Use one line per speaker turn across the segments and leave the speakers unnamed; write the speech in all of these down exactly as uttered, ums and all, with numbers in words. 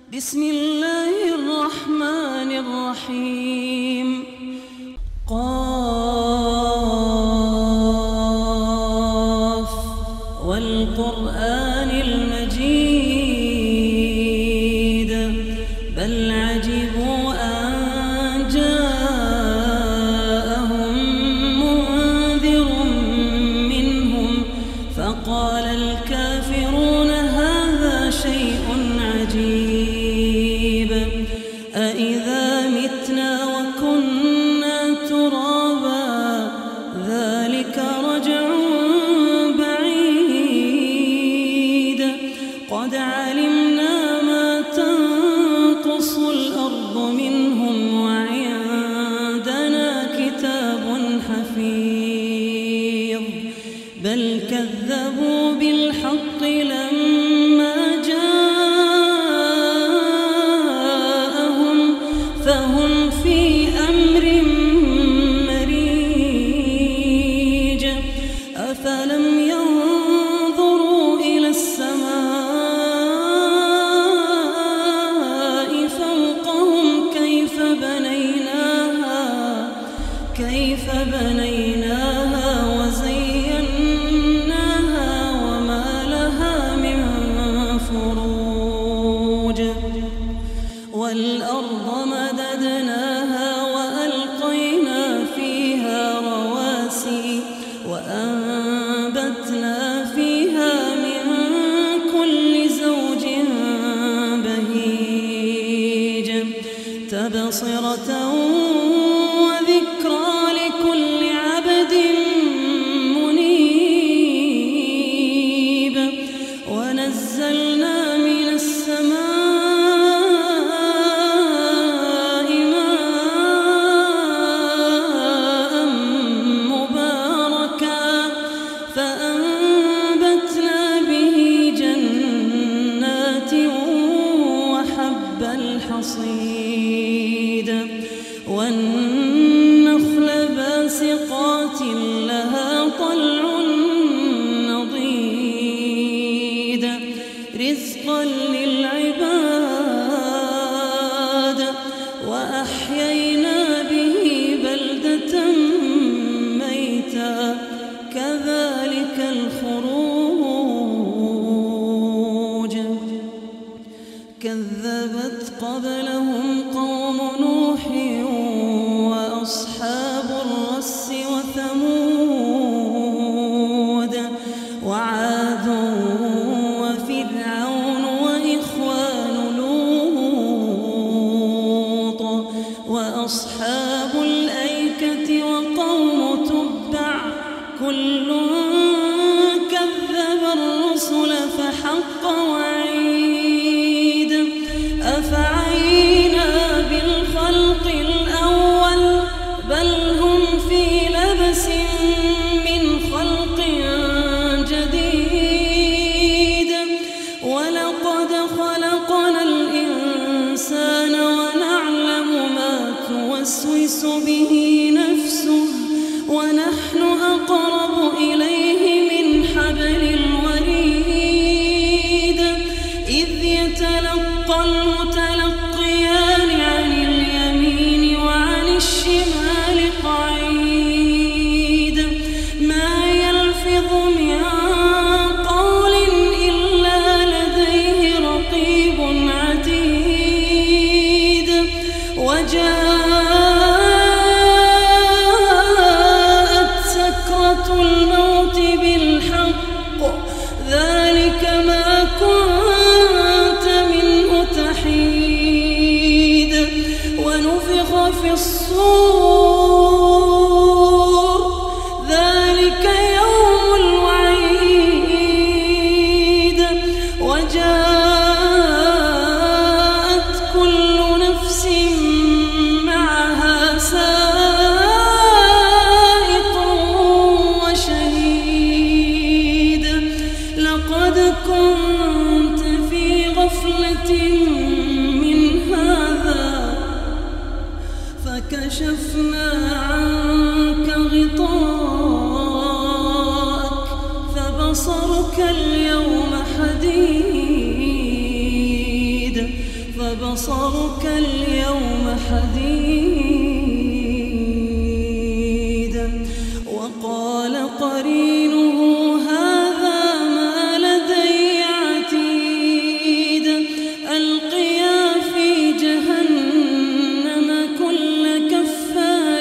بسم الله الرحمن الرحيم. قاف والقرآن المجيد بل عجبوا أن جاءهم منذر منهم فقال الكافرون هذا شيء عجيب أإذا متنا وكنا ترابا ذلك رجع بعيد قد علمنا ما تنقص الأرض منهم وعندنا كتاب حفيظ بل كذبوا بالحق لما جاءهم فهم في أمر مريج أفلم ينظروا إلى السماء فوقهم كيف بنيناها كيف بنيناها وزيناها وما لها من فروج والأرض مددناها وألقينا فيها رواسي وأنبتنا فيها من كل زوج بهيج تبصرة وذكرى لكل عبد منيب ونزلنا من السماء ماء مباركا فأنبتنا به جنات وحب الحصيد والنخل باسقات لها طلع نضيد رزقا للعباد وأحيينا به بلدة ميتا كذلك الخروج كذبت قبلهم قوم نوح وأصحاب الرس وثمود وعاد وفرعون وإخوان لوط وأصحاب الأيكة وقوم تبع كل كذب الرسل فحق وعيد أفعينا بالخلق الأول بل هم في لبس من خلق جديد ولقد خلقنا الإنسان ونعلم ما توسوس به نفسه ونحن أقرب إليه من حبل الوريد إذ يتلقى المتلقيان عن اليمين وعن الشمال قعيد ما يلفظ من قول إلا لديه رقيب عتيد وجاءت سكرة الموت بالحق ذلك ما كنت منه تحيد ونفخ في الصور ذلك يوم الوعيد وجاءت كل نفس معها سائق وشهيد لقد كنت في غفلة من هذا فكشفنا عنك غطاءك فبصرك اليوم حديد فبصرك اليوم حديد. وقال قرينه هذا ما لدي عتيد. ألقيا في جهنم كل كفار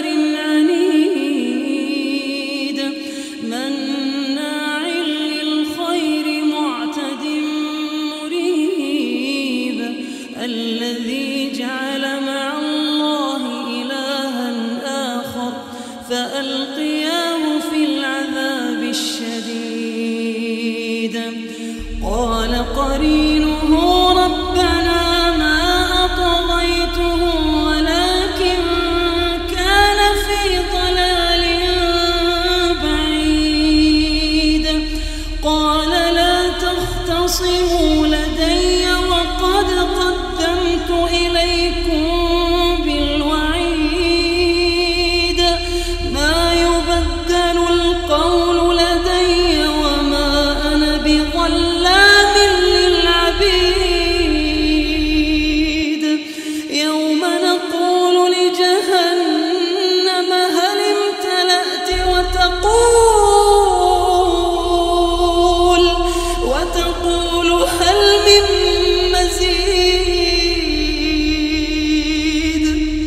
عنيد مناع للخير معتد مريب. الذي جعل مع الله إلها آخر فألقياه في العذاب الشديد. قال قرينه ربنا ما أطغيته ولكن كان في ضلال بعيد. قال لا تختصموا لدي وقد قدمت إليكم بالوعيد. ما يبدل القول لدي وما أنا بظلام للعبيد. يوم نقول لجهنم هل امتلأت وتقول وتقول هل من مزيد.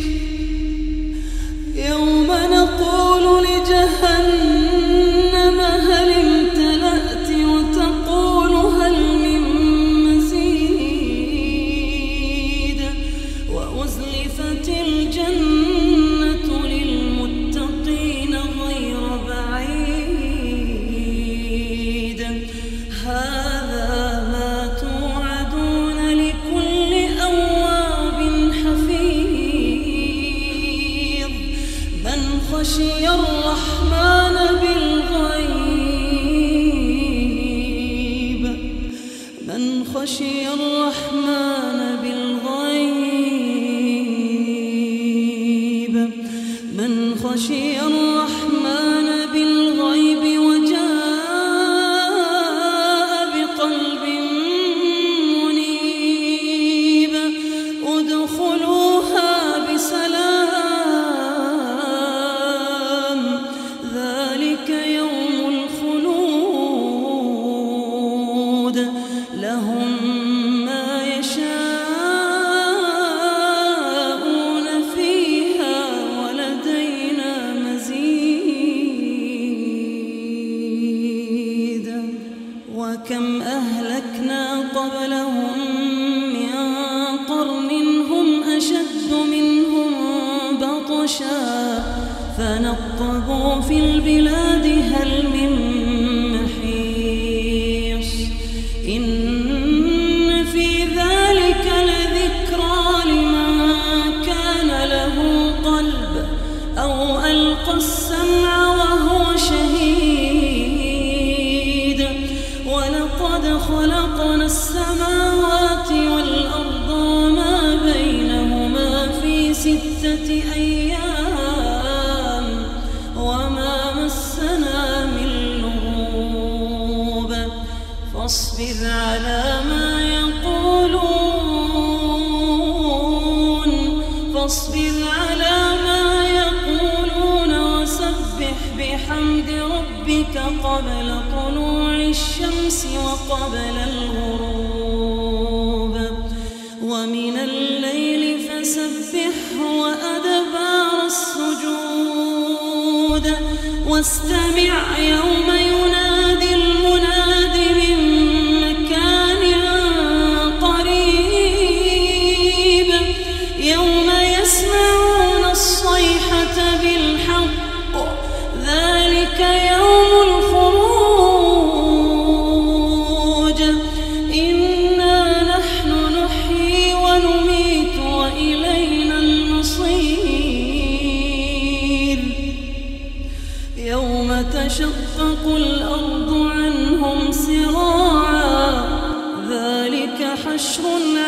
يوم نقول لجهنم هل امتلأت وتقول هل من مزيد. وأزلفت الجنة للمتقين غير بعيد. هذا ما توعدون لكل أواب حفيظ. من خشي الرحمن بالغيب من خشي الرحمن بالغيب من خشي الرحمن بالغيب وجاء بقلب منيب. ادخلوها بسلام ذلك يوم الخلود. لهم ما يشاءون فيها ولدينا مزيد. وكم أهلكنا قبلهم من قرن هم أشد منهم بطشا فنقبوا في البلاد هل من محيص. إن في ذلك لذكرى لمن كان له قلب أو ألقى السمع وهو شهيد. ولقد خلقنا السماوات والأرض وما بينهما في ستة أيام وما مسنا من لغوب. فاصبر على ما يقولون فاصبر على ما يقولون وسبح بحمد ربك قبل طلوع الشمس وقبل الغروب. ومن الليل فسبحه وأدبار السجود. واستمع يوم ينادي المناد من مكان قريب. يوم يسمعون الصيحة بالحق ذلك يوم الخروج. إنا نحن نحيي ونميت وإلينا المصير. يوم تشقق الأرض عنهم سراعا ذلك حشر